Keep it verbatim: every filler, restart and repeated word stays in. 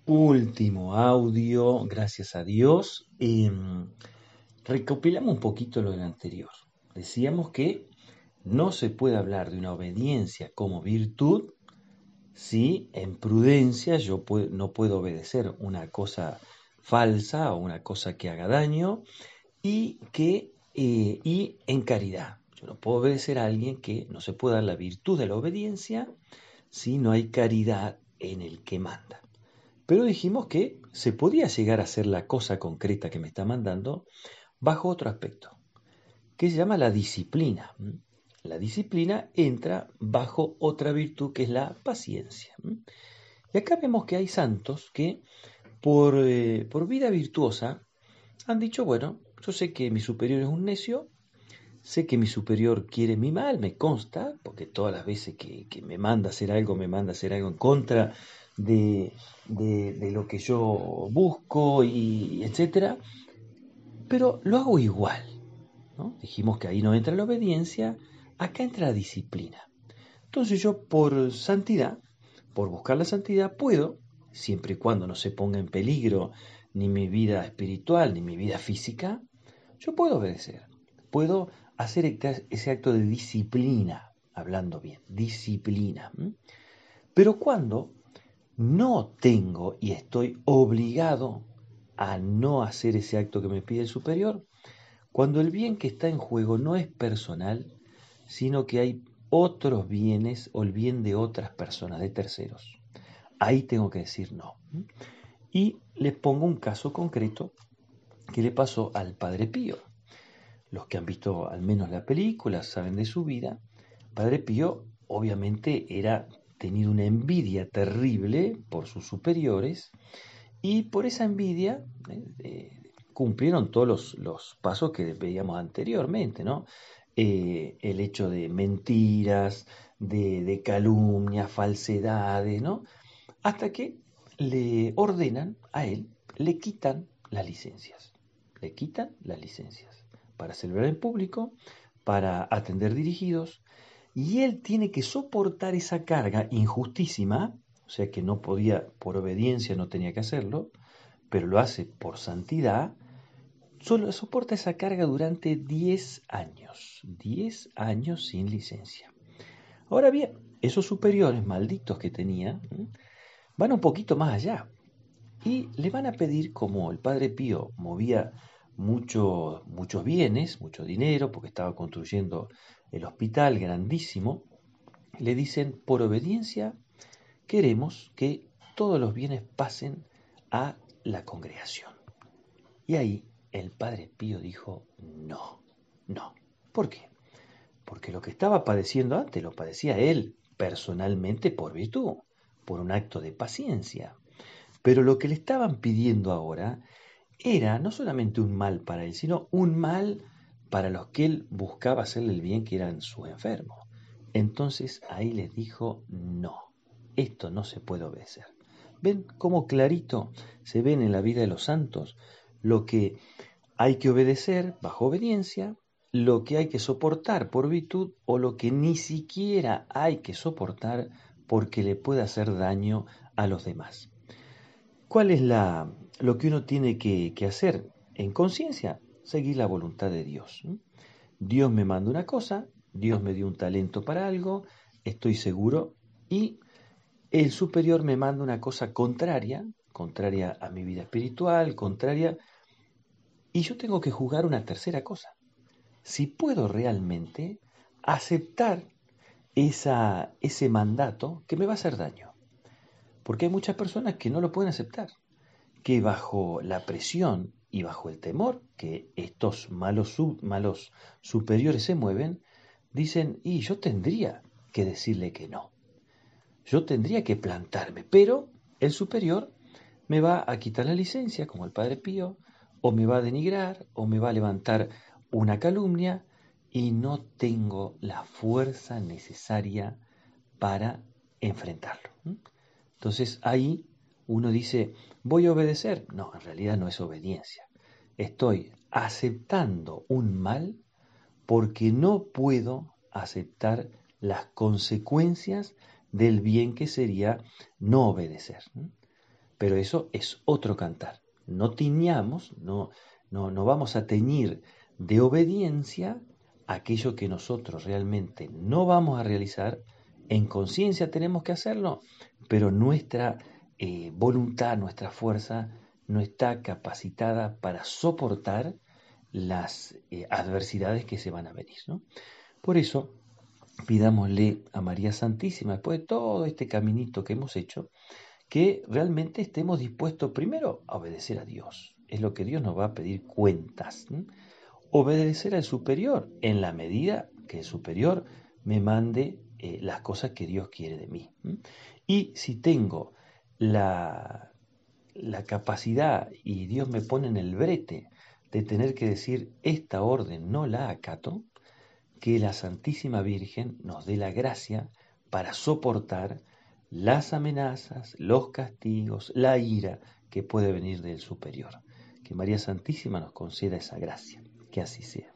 Último audio, gracias a Dios. Em, recopilamos un poquito lo del anterior. Decíamos que no se puede hablar de una obediencia como virtud si en prudencia yo pue- no puedo obedecer una cosa falsa o una cosa que haga daño y que eh, y en caridad. Yo no puedo obedecer a alguien que no se puede dar la virtud de la obediencia si no hay caridad en el que manda. Pero dijimos que se podía llegar a hacer la cosa concreta que me está mandando bajo otro aspecto, que se llama la disciplina. La disciplina entra bajo otra virtud que es la paciencia. Y acá vemos que hay santos que por, eh, por vida virtuosa han dicho, bueno, yo sé que mi superior es un necio, sé que mi superior quiere mi mal, me consta, porque todas las veces que, que me manda a hacer algo, me manda a hacer algo en contra de, de, de lo que yo busco, y etcétera. Pero lo hago igual, ¿no? Dijimos que ahí no entra la obediencia, acá entra la disciplina. Entonces yo por santidad, por buscar la santidad, puedo, siempre y cuando no se ponga en peligro ni mi vida espiritual ni mi vida física, yo puedo obedecer, puedo hacer ese acto de disciplina, hablando bien, disciplina. ¿m? Pero cuando no tengo y estoy obligado a no hacer ese acto que me pide el superior, cuando el bien que está en juego no es personal, sino que hay otros bienes o el bien de otras personas, de terceros. Ahí tengo que decir no. Y les pongo un caso concreto que le pasó al Padre Pío. Los que han visto al menos la película saben de su vida. Padre Pío obviamente era tenía una envidia terrible por sus superiores y por esa envidia eh, eh, cumplieron todos los, los pasos que veíamos anteriormente, ¿no? Eh, el hecho de mentiras, de, de calumnias, falsedades, ¿no? Hasta que le ordenan a él, le quitan las licencias, le quitan las licencias para celebrar en público, para atender dirigidos, y él tiene que soportar esa carga injustísima, o sea que no podía, por obediencia no tenía que hacerlo, pero lo hace por santidad, solo soporta esa carga durante diez años, diez años sin licencia. Ahora bien, esos superiores malditos que tenía van un poquito más allá y le van a pedir, como el padre Pío movía mucho, muchos bienes, mucho dinero, porque estaba construyendo el hospital grandísimo, le dicen, por obediencia, queremos que todos los bienes pasen a la congregación. Y ahí el padre Pío dijo, no, no. ¿Por qué? Porque lo que estaba padeciendo antes lo padecía él personalmente por virtud, por un acto de paciencia. Pero lo que le estaban pidiendo ahora era no solamente un mal para él, sino un mal para los que él buscaba hacerle el bien, que eran sus enfermos. Entonces ahí les dijo, no, esto no se puede obedecer. ¿Ven cómo clarito se ven en la vida de los santos lo que hay que obedecer bajo obediencia, lo que hay que soportar por virtud o lo que ni siquiera hay que soportar porque le puede hacer daño a los demás? ¿Cuál es la, lo que uno tiene que, que hacer en conciencia? Seguir la voluntad de Dios. ¿m? Dios me manda una cosa, Dios me dio un talento para algo, estoy seguro, y el superior me manda una cosa contraria, contraria a mi vida espiritual, contraria, y yo tengo que juzgar una tercera cosa. Si puedo realmente aceptar esa, ese mandato que me va a hacer daño. Porque hay muchas personas que no lo pueden aceptar, que bajo la presión y bajo el temor que estos malos, sub- malos superiores se mueven, dicen, y yo tendría que decirle que no, yo tendría que plantarme, pero el superior me va a quitar la licencia, como el Padre Pío, o me va a denigrar, o me va a levantar una calumnia, y no tengo la fuerza necesaria para enfrentarlo. ¿m? Entonces ahí uno dice, voy a obedecer. No, en realidad no es obediencia. Estoy aceptando un mal porque no puedo aceptar las consecuencias del bien que sería no obedecer. pero eso es otro cantar. No tiñamos, no, no, no vamos a teñir de obediencia aquello que nosotros realmente no vamos a realizar. En conciencia tenemos que hacerlo, pero nuestra eh, voluntad, nuestra fuerza no está capacitada para soportar las eh, adversidades que se van a venir, ¿no? Por eso, pidámosle a María Santísima, después de todo este caminito que hemos hecho, que realmente estemos dispuestos primero a obedecer a Dios. Es lo que Dios nos va a pedir cuentas. ¿sí? Obedecer al superior en la medida que el superior me mande eh, las cosas que Dios quiere de mí. ¿sí? Y si tengo la, la capacidad y Dios me pone en el brete de tener que decir esta orden no la acato, que la Santísima Virgen nos dé la gracia para soportar las amenazas, los castigos, la ira que puede venir del superior. Que María Santísima nos conceda esa gracia. Que así sea.